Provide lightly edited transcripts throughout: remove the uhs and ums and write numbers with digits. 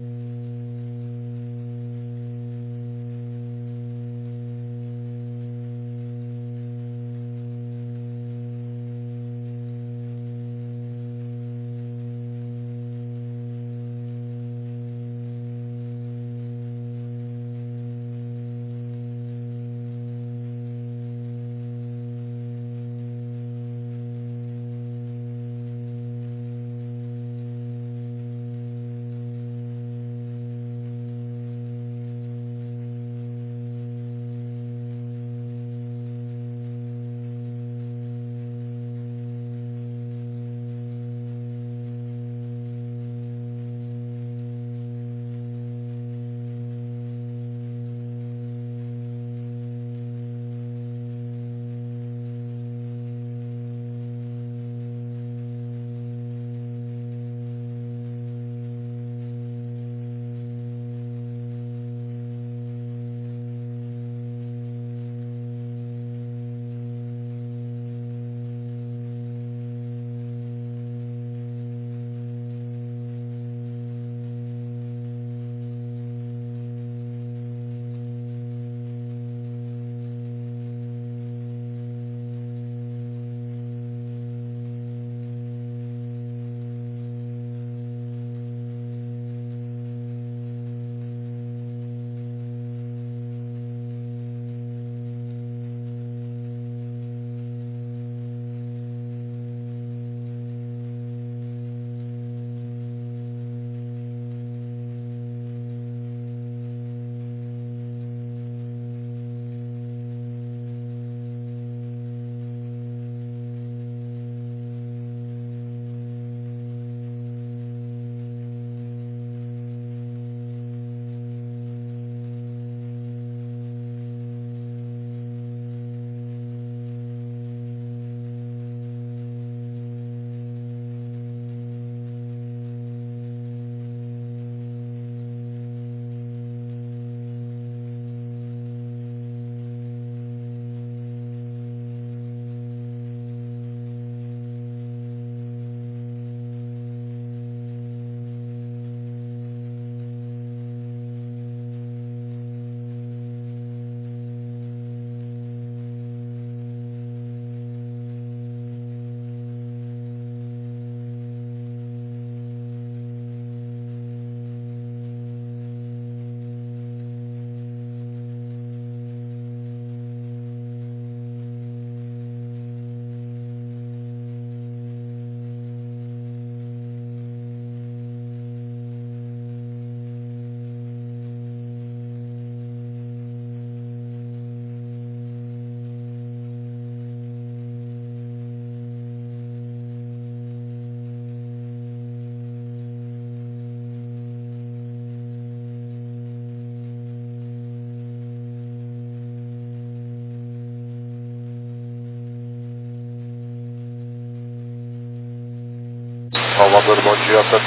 Salvador, bom dia, tá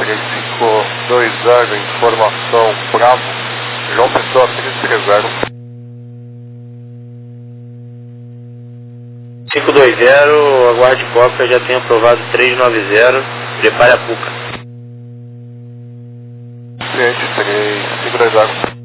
3520, informação Bravo, João Pessoa 330. 520, aguarde cópia, já tenho aprovado 390, prepare a PUCA. Cliente 3520.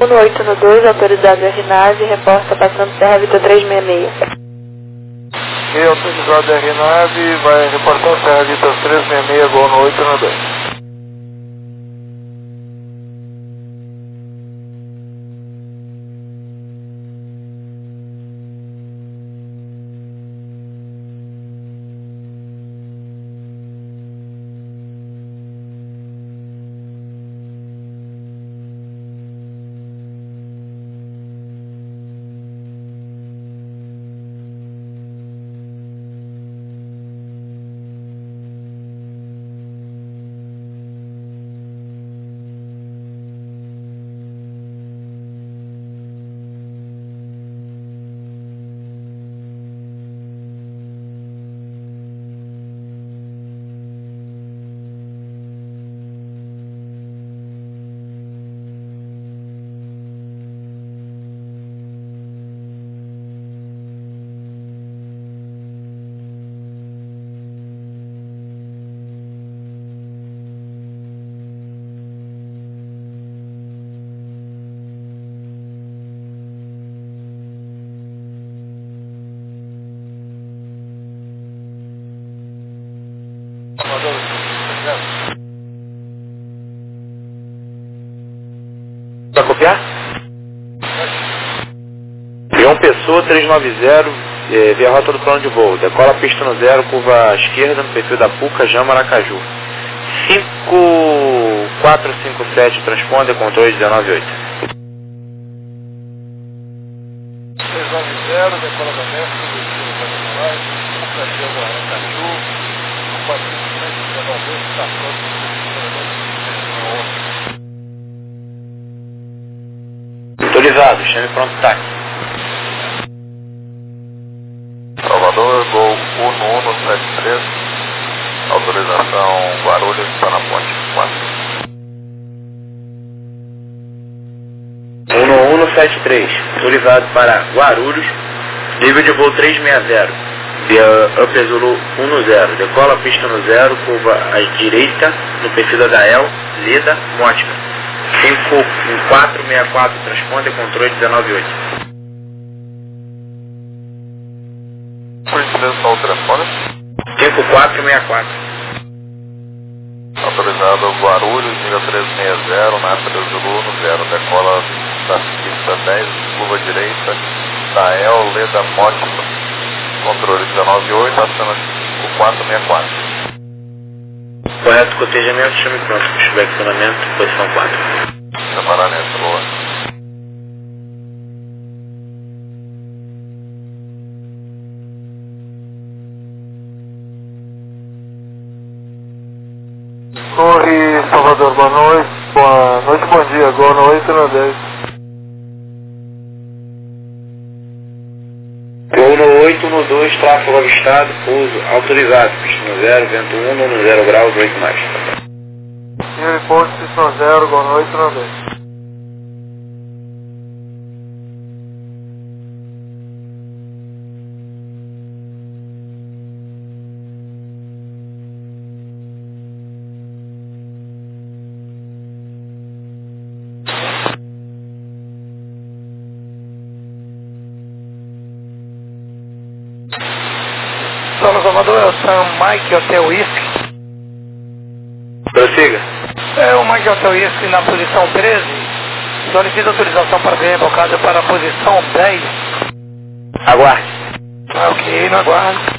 1812, autorizado RNAV, reporta passando Serra Vitor 366. Ok, autorizado RNAV, vai reportar Serra Vitor 366, gol no 812. Pra copiar? João Pessoa 390, via rota do plano de voo. Decola a pista no 0, curva à esquerda, no perfil da Puca, Jama, Aracaju. 5457, transponder, controle 198. 390, decola da Mestre, Puca, Jama, Aracaju, 4519, está pronto. Autorizado, chame pronto táxi. Salvador, gol 1173, autorização Guarulhos, está na ponte 4. 1173, autorizado para Guarulhos, nível de voo 360, via Upper Zulu 10, decola a pista no 0, curva à direita, no perfil da Dael, Leda, Mótica. 5464, transponder, controle 198. Por gentileza, só o telefone. 5464. Autorizado Guarulhos, nível 360, na Upper Zulu 0, decola da pista 10, curva direita, Dael, Leda, Mótica, controle 198, acima 5464. Correto, cotejamento, chame pronto, pushback funcionamento, posição 4. Separar nessa, boa. Torre Salvador, boa noite, bom dia, gol no 810. Gol no 8, no 2, tráfego avistado, pouso autorizado, pista no 0, vento 1, no 0 graus, 8 mais. Senhor ponte, pista 0, gol no 810. Salvador, é o Sam Mike Hotel Whisky. Prossiga. É o Mike Hotel Whisky na posição 13. Solicita autorização para ser rebocado para a posição 10. Aguarde. Ok, no aguardo.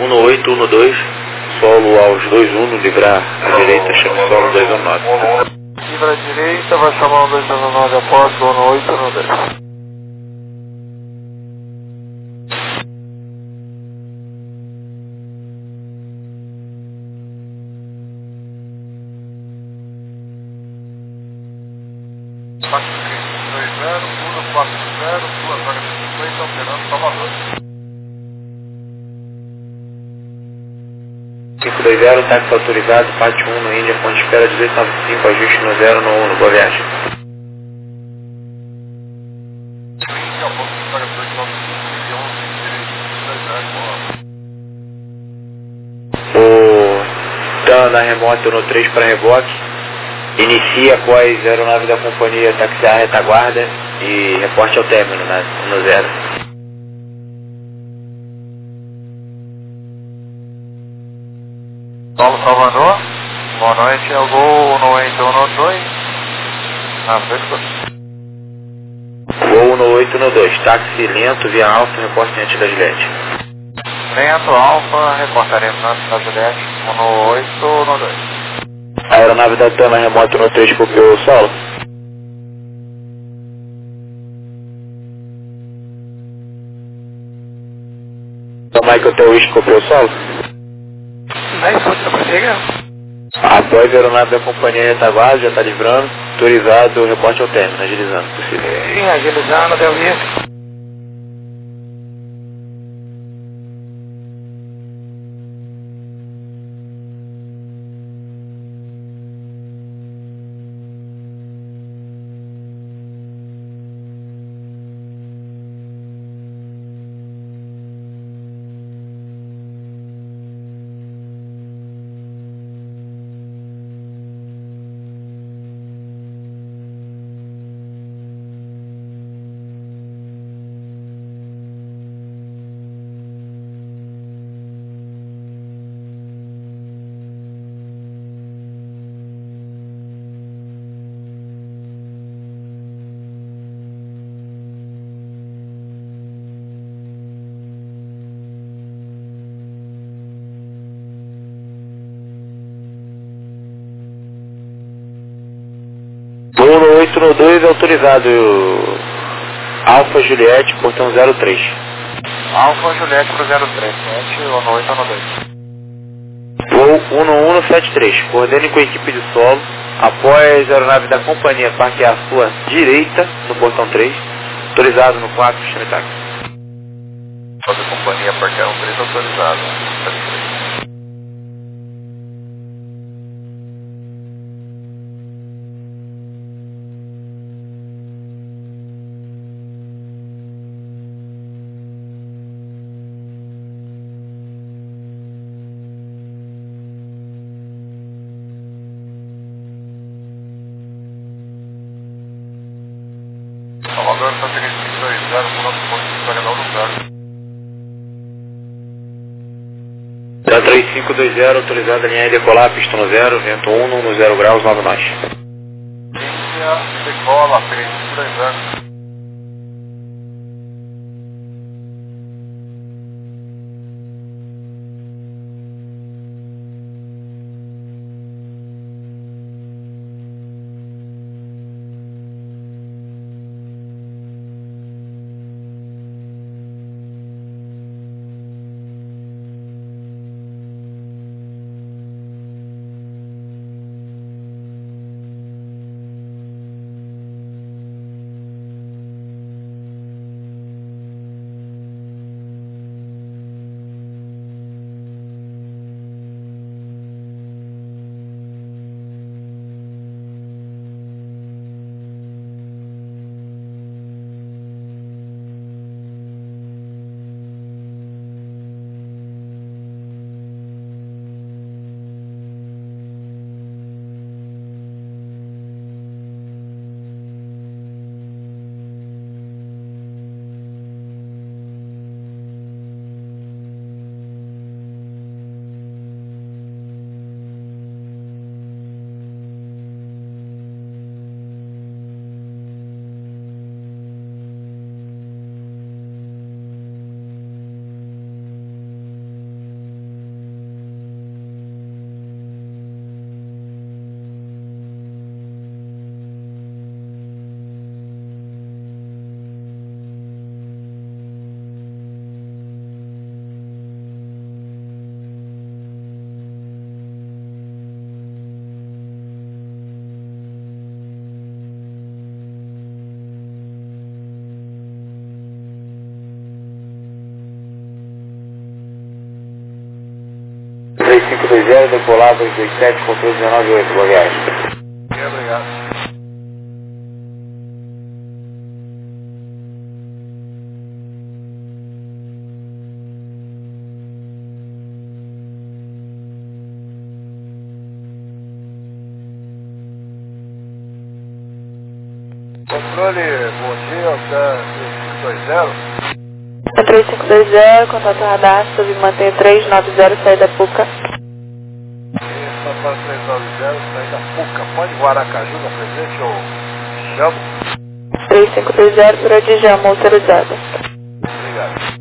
1812, solo aos 21, livrar à direita, chama solo 219. Livra à direita, vai chamar o 219 após, 1812. Cinco 520, táxi autorizado, pátio 1 no Índia, ponte espera 1895, ajuste no 0 no 1, boa viagem. O TAN na remota no 3 para reboque, inicia após aeronave da companhia taxiar a retaguarda e reporte ao término no 0. Paulo Salvador, boa noite, é o Gol 1812, na frente. Gol 1812, táxi lento, via alfa, reporte diante da Juliette. Lento, alfa, reportaremos antes da Juliette, 1812. A aeronave da TAM na remota no 3 copiou o solo. Mike Hotel Whisky copiou o solo. Aí, outra prossiga. Após a aeronave da companhia retaguarda, já está livrando, autorizado, reporte ao término, agilizando, possível. Sim, agilizando, deu isso. Gol 1812 autorizado, Alfa Juliette, portão 03. Alfa Juliette pro 03, 1812. Gol 1173, coordene com a equipe de solo, após a aeronave da companhia parquear à sua direita, no portão 3, autorizado no 4, chame táxi. Após a companhia parquear um 3 autorizado. Salvador, está seguinte 20, por nosso ponto de carregar no lugar. Da 3520, autorizado a linha e decolar, pista no 0, vento 1 no 0 graus, 9 nós. Linha, decola, 3520. 3520, decolar 227, controle 198, boa viagem. Obrigado. Controle, bom dia, Hotel 3520. 3520, contato radar, submanter 390, saída Puca. Isso, para 390, saída Puca. Pode Guaracaju na presente ou chamo? 3520, por onde Jama, autorizada. Obrigado.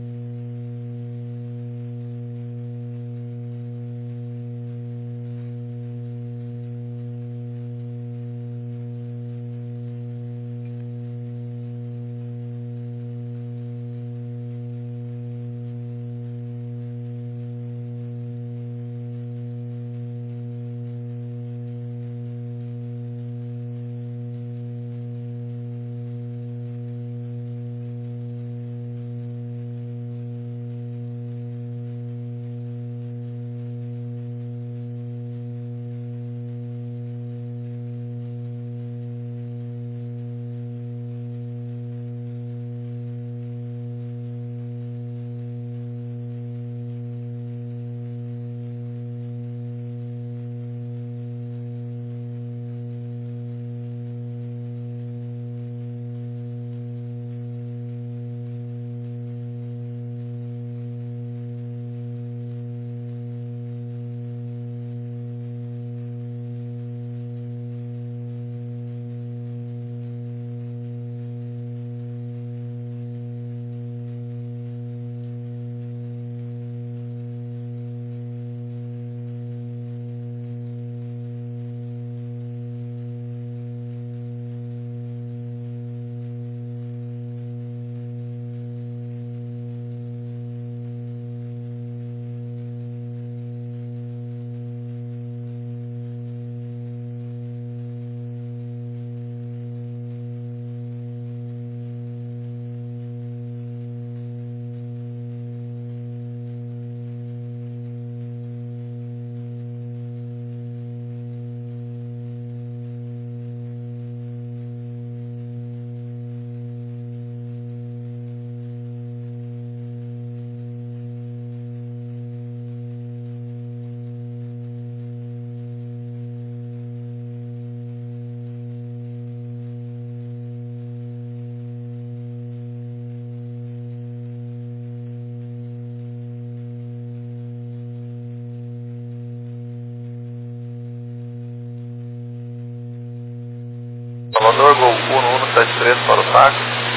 Salvador, Gol 1173 para o táxi,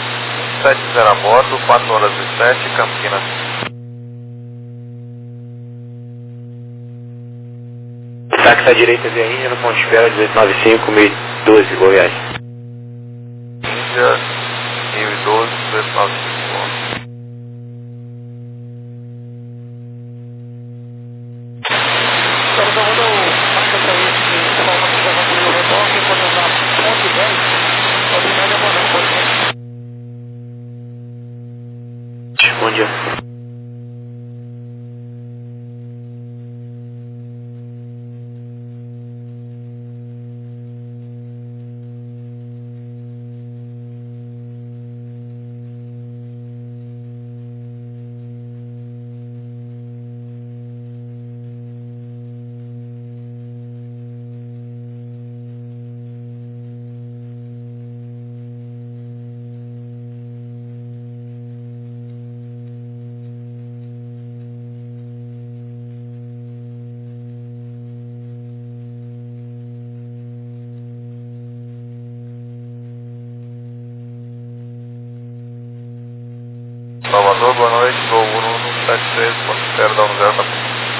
70 a bordo, 4 horas e 7, Campinas. Táxi à direita via Índia, no ponto de espera 1895, 1012, boa viagem. Índia, 1012, 1895. Bom dia. Salvador, boa noite, Gol 1173, ponto de espera da 10 da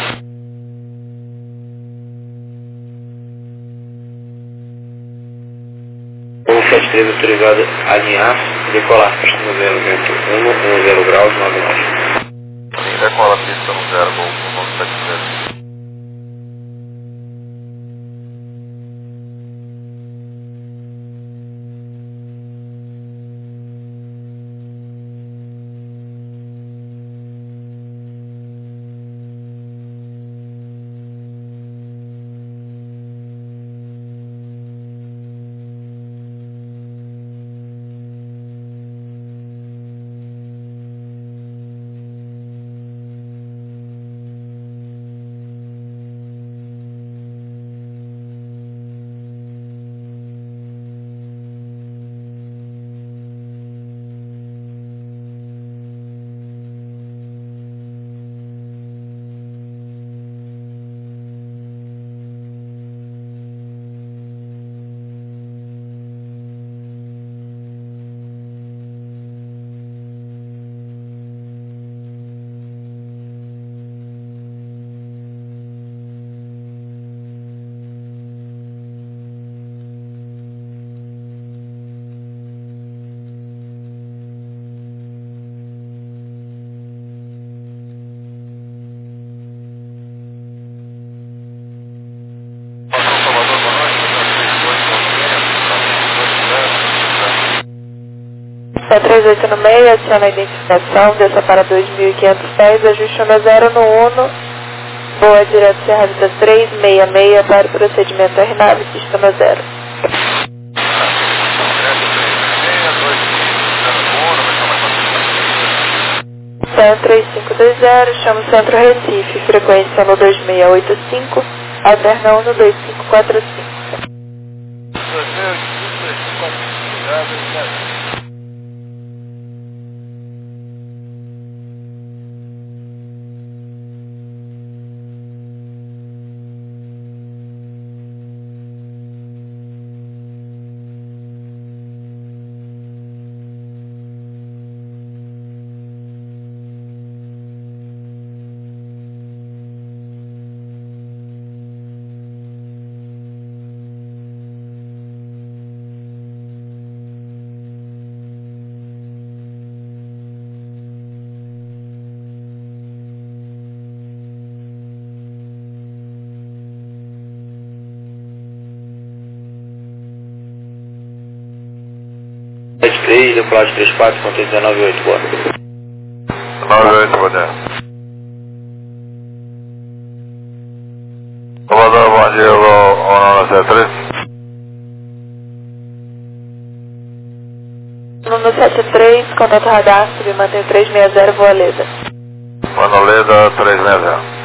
O 73 autorizado a alinhar, decolar pista no 0, vento 1, 10 graus, 9 nós. Decola pista no 0, Gol 1173. 38 no meio, adiciona a identificação, desça para 2.500 pés, ajuste 10 no Uno, voa direto Serra Vista 366 para o procedimento RNAV, pista no 0. Centro 3520, chama o Centro Recife, frequência no 2685, alterna 1 no 2545. Decolagem 34, conta 198, boa. 98, bom dia. Comandante, bom dia, ao 93. Número 73, contato radar, submantém 360, voa Leda. Manoleda 360.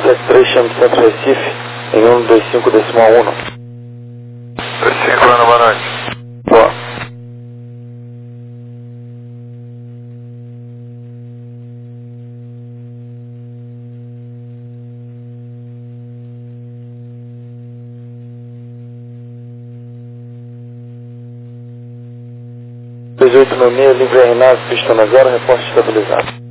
73, chame Centro Recife, em 125 decimal 1. 25, boa noite. Boa. no meio, livre Reinado, pista na 0, reporte estabilizado.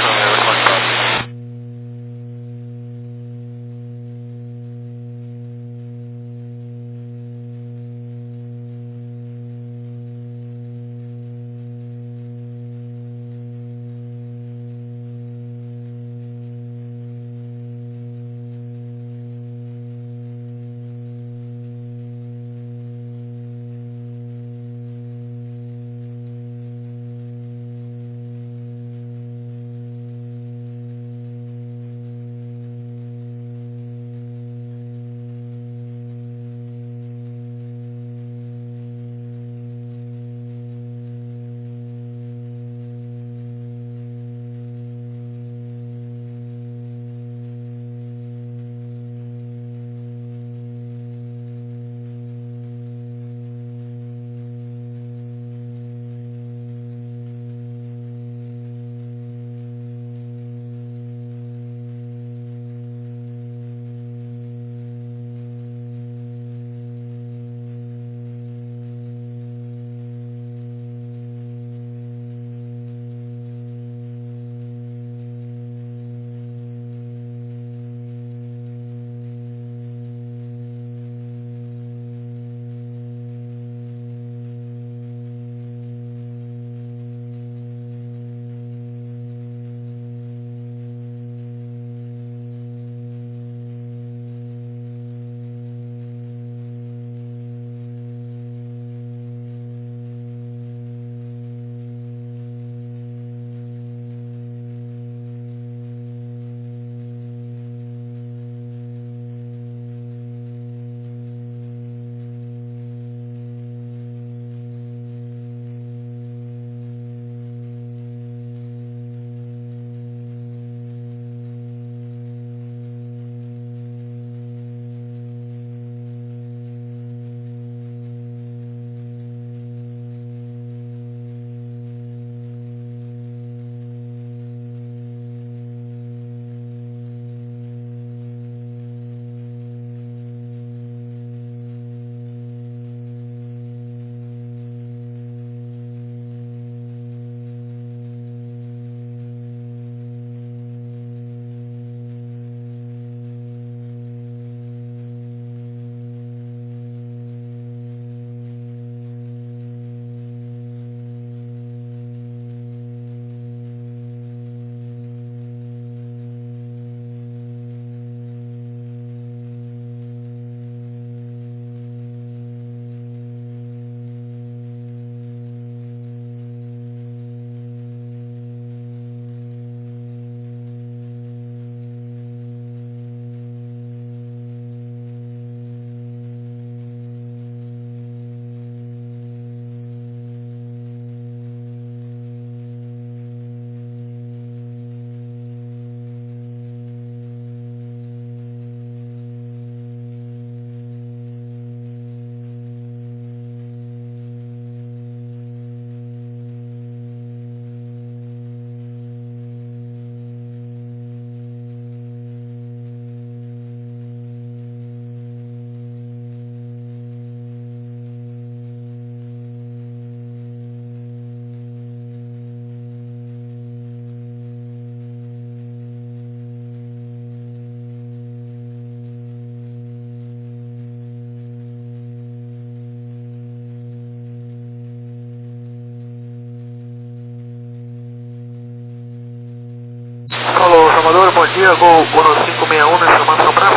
Alô, Salvador, bom dia, Gol 1561 na informação pra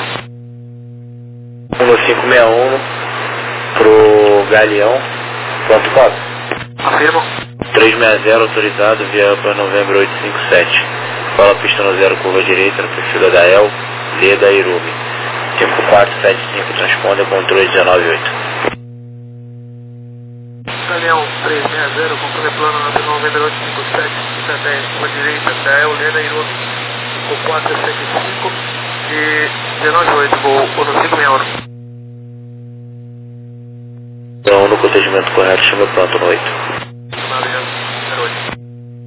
1561 pro Galeão, ponto 4. Afirmo. 360 autorizado via para novembro 857. Fala pista no 0, curva direita, na perfil da El, Leda Irume. 5475, transponder, controle 198. Galeão 360, controle plano na novembro 857, pista 10, curva direita, da El, Leda Irume. 5475, E 198, voo 1561. Então, no procedimento correto, chama pronto no 8. Valeu, 08.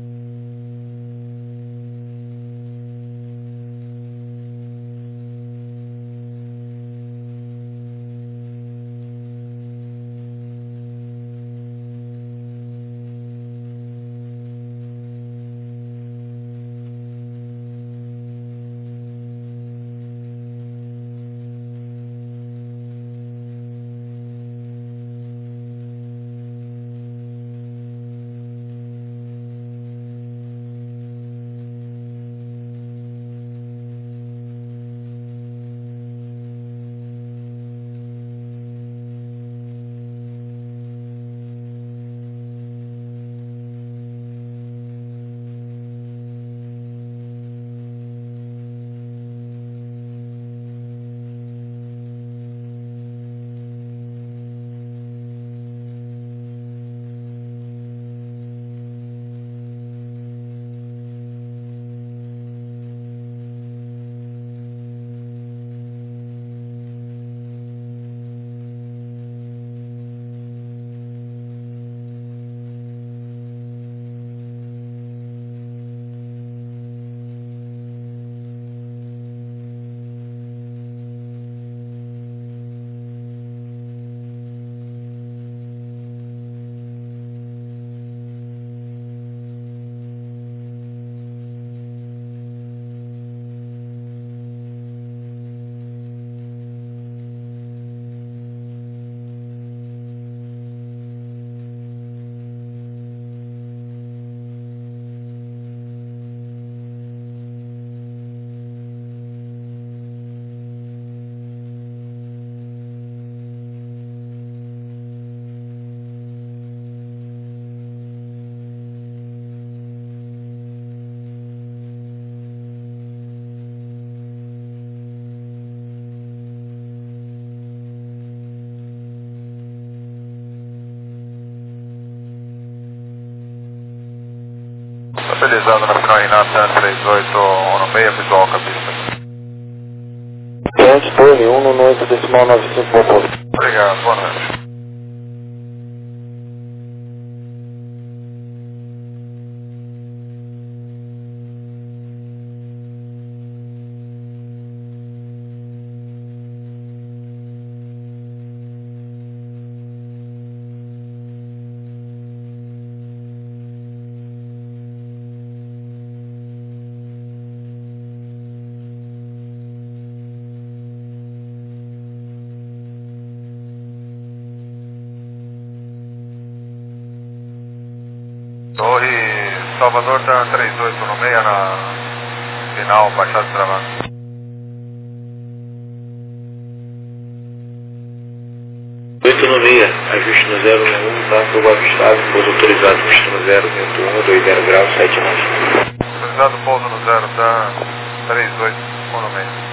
Estabilizado na final Renata 3816, visual cabista. Cliente Torre 1 no 8 decimal 95. Obrigado, boa noite. Torre Salvador tá 3816 na final, Baixada de Travado. 896, ajuste no 011, tá? Fogo avistado, pouso autorizado, pista no 0, vento 1, 20 graus, 7 nós. Autorizado pouso no 0, tá 3816.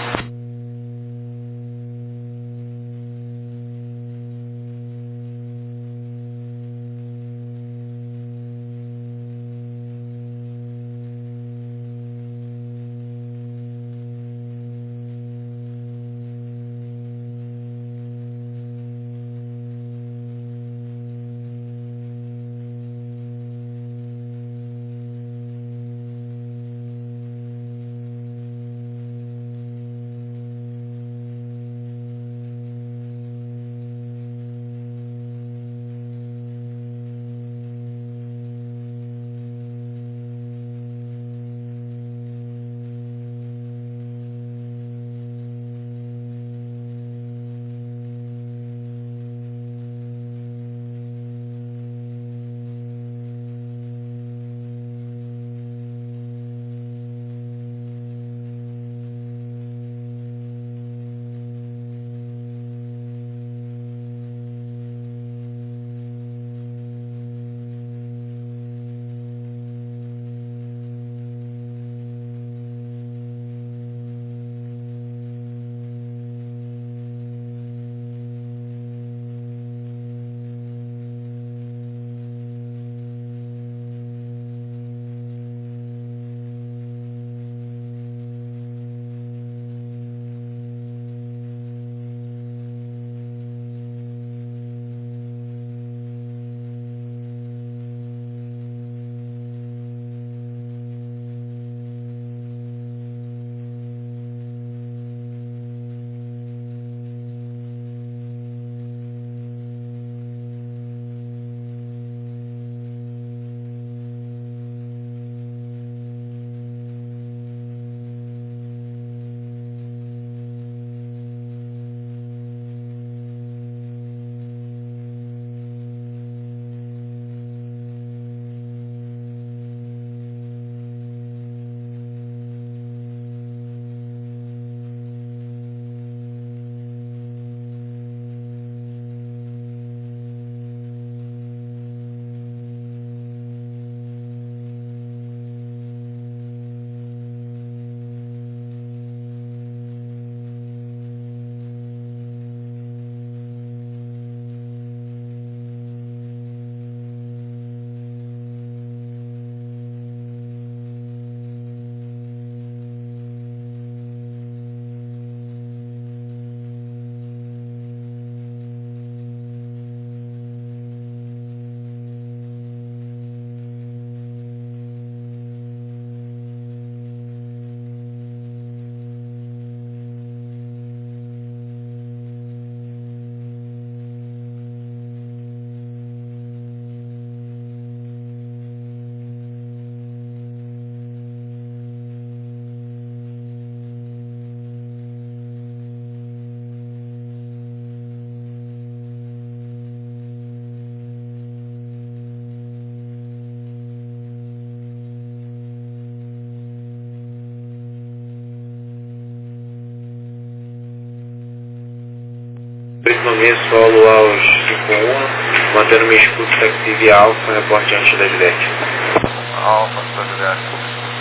896 solo aos 51, mantendo minha escuta taxi alfa, reporte antes da Juliette. Alfa, da Juliette.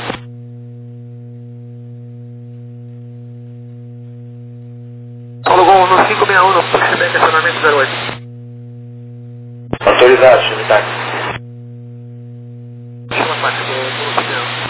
Paulo Gol no 561, pushback, acionamento 08. Autorizado, chame táxi. Chama táxi do 561.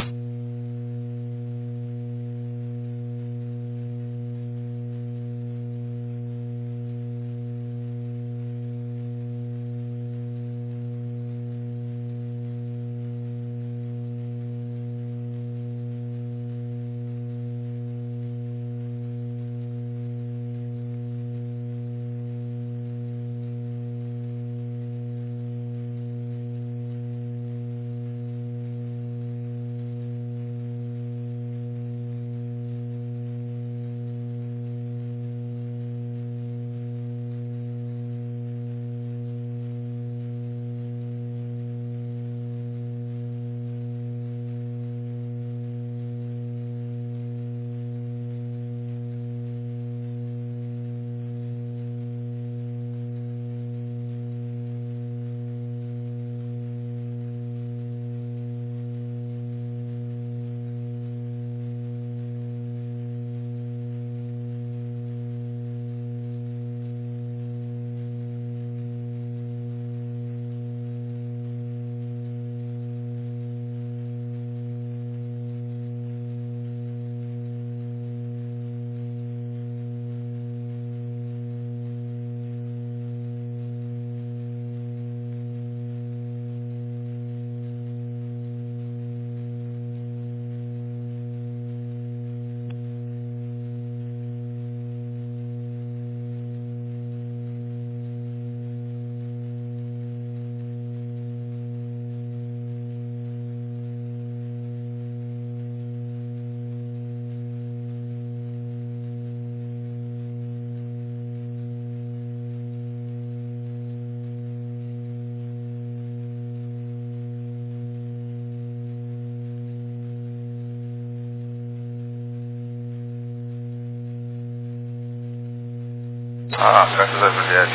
Ah, graças a Juliette,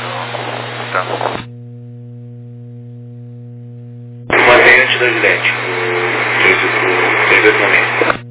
tá. Mantém antes da Juliette, o 386.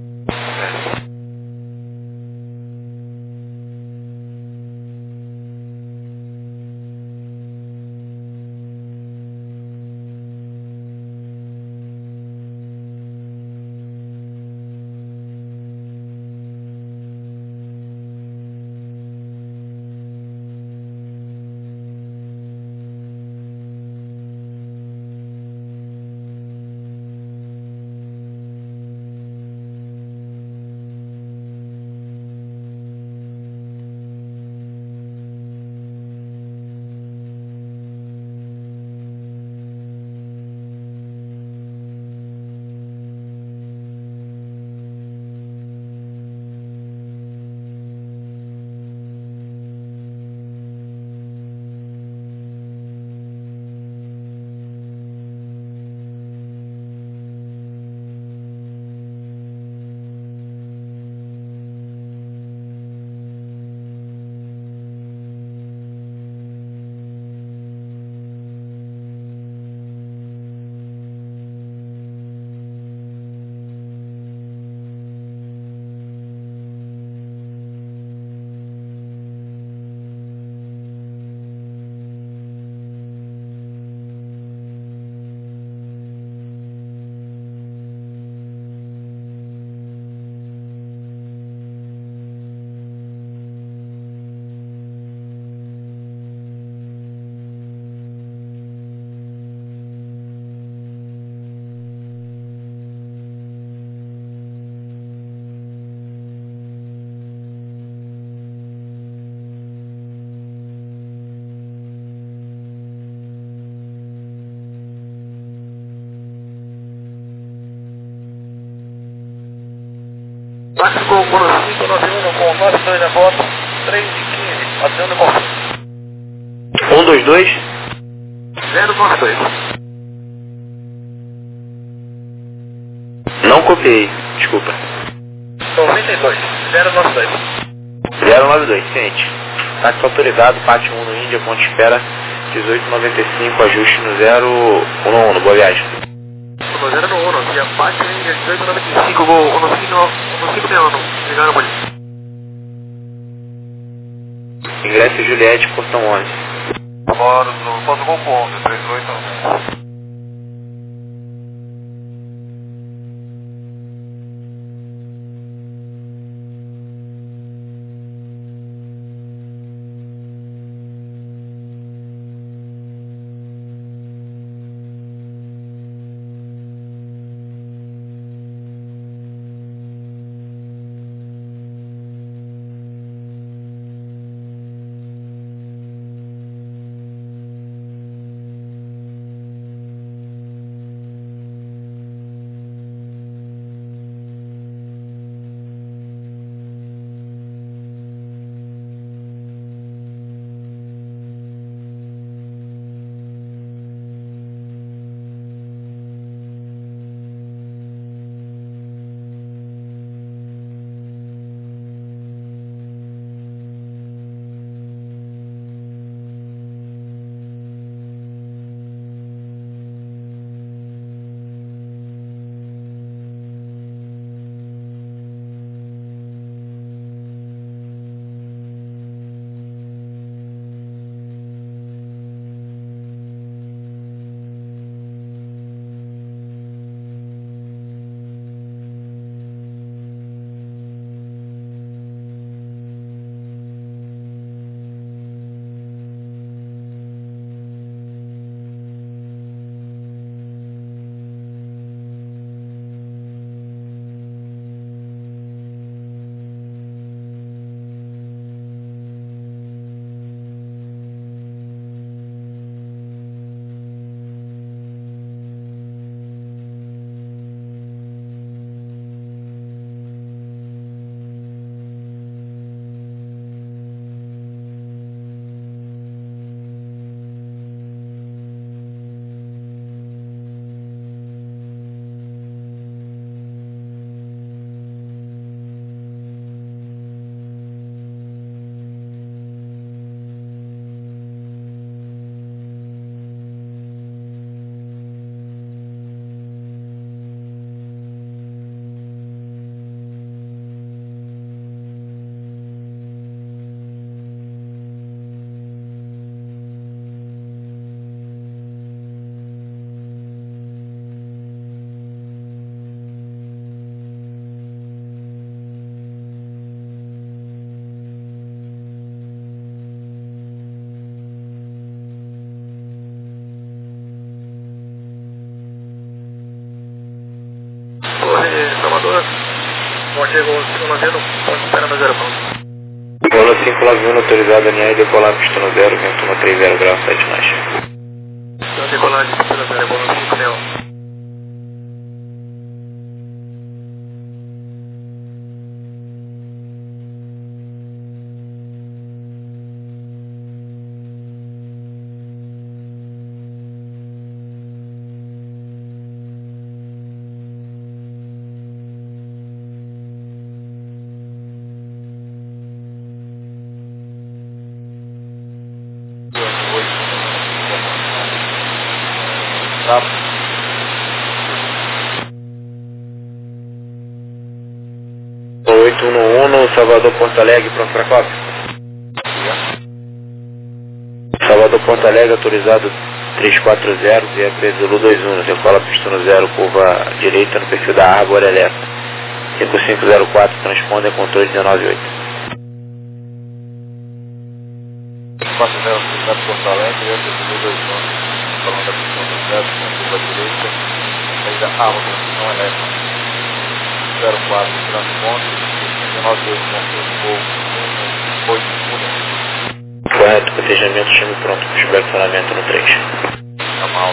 Táxi com o 591 com 92 na volta, 3 e 15, adendo com 122? 092. Não copiei, desculpa. 92, 092. 092, ciente. Táxi autorizado, Pátio 1 no Índia, ponto de espera 1895, ajuste no 011, boa viagem. No 011, via Pátio Índia 1895, voo 1561, ligando por ali. Ingresso Juliette, portão 11. Agora, posso gol com 11, 38. Salvador, Monte Gol 590, ponto espera no 0 ponto. Gol 591 autorizado, alinhar e decolar pista no 0, vento 130 graus 7 nós. Então decolar de pista no 0, Gol 561. Gol 811, Salvador Porto Alegre, pronto para cópia. Salvador Porto Alegre, autorizado 340, via Zulu 21, decola pista no 0, curva direita no perfil da Árvore Elétrica. 5504, transponder controle 198. 40, cidade de Porto Alegre, via Zulu 21, falando da pista no 0, curva direita, saída Árvore, não elétrica. 04, transponder, 198, Correto, protegimento, time pronto, estacionamento no 3. tá mal,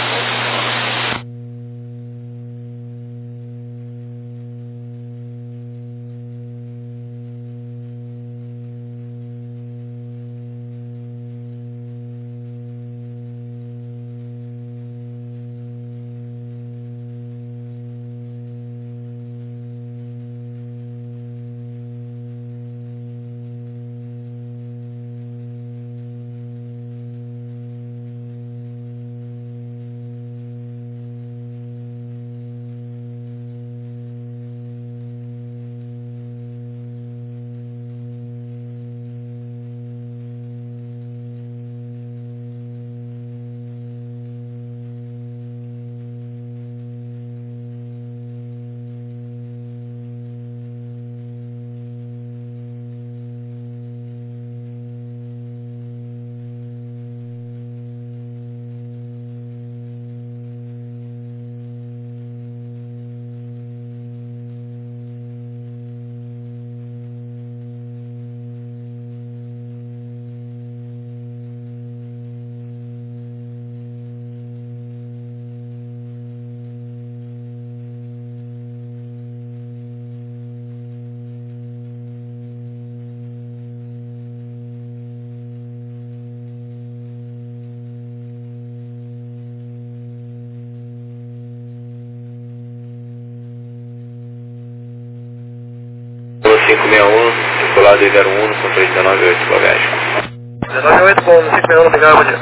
561, circular 201, controle 198, bagagem. 198 com 561, obrigado, bom dia.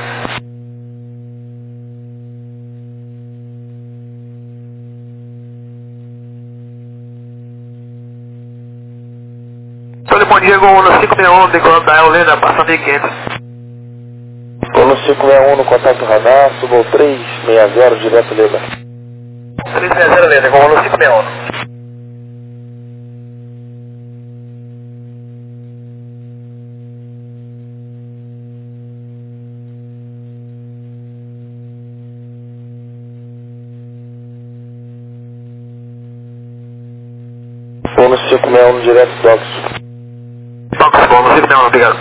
Bom dia, com no 561, decolando da Eolenda, passando de 500. No 561 no contato radar, suba o 360 direto Leda. 360 Leda, com no 561. No 561 direto Doxo. Tox, bom, no 561, obrigado.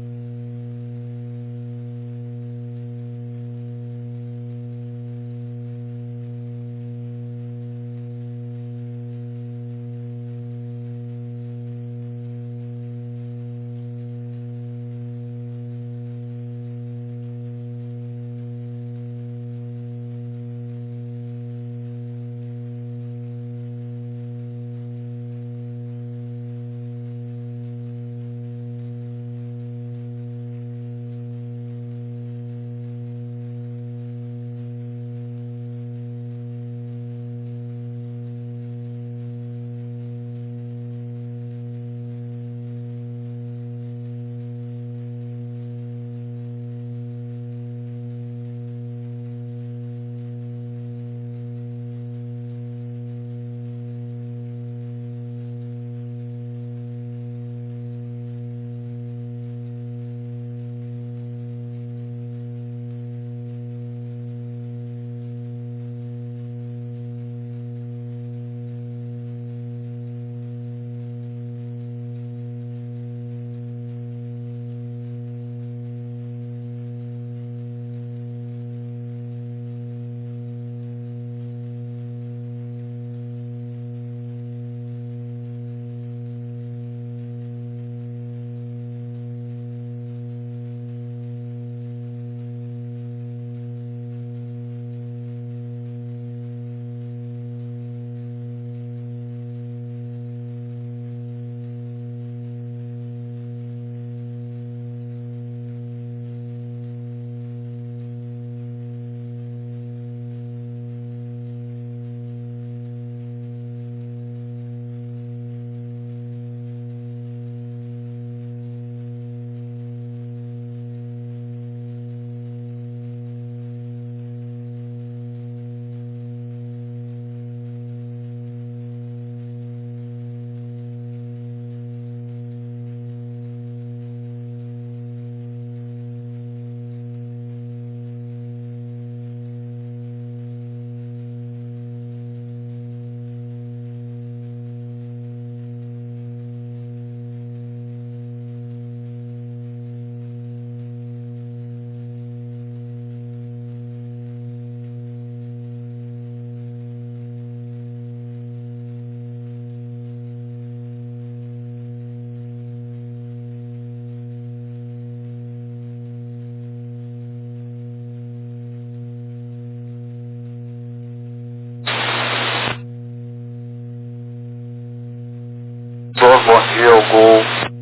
Bom dia, o Gol.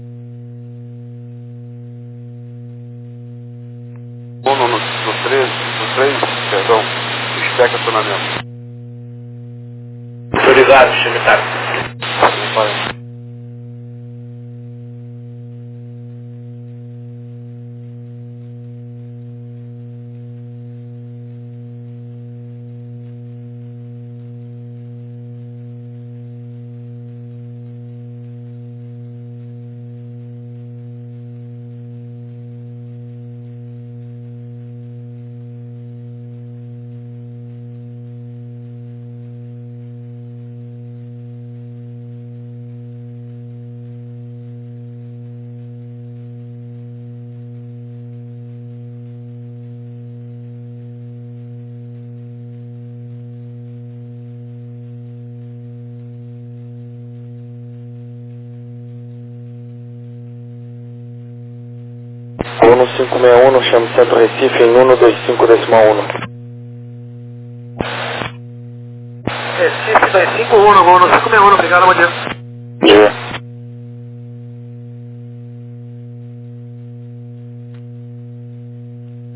No 3, perdão, espectra acionamento. Autorizado, chamitário. No 561 no chame Centro Recife em 125.1. Recife 251, no 561, obrigado, bom dia. Dia.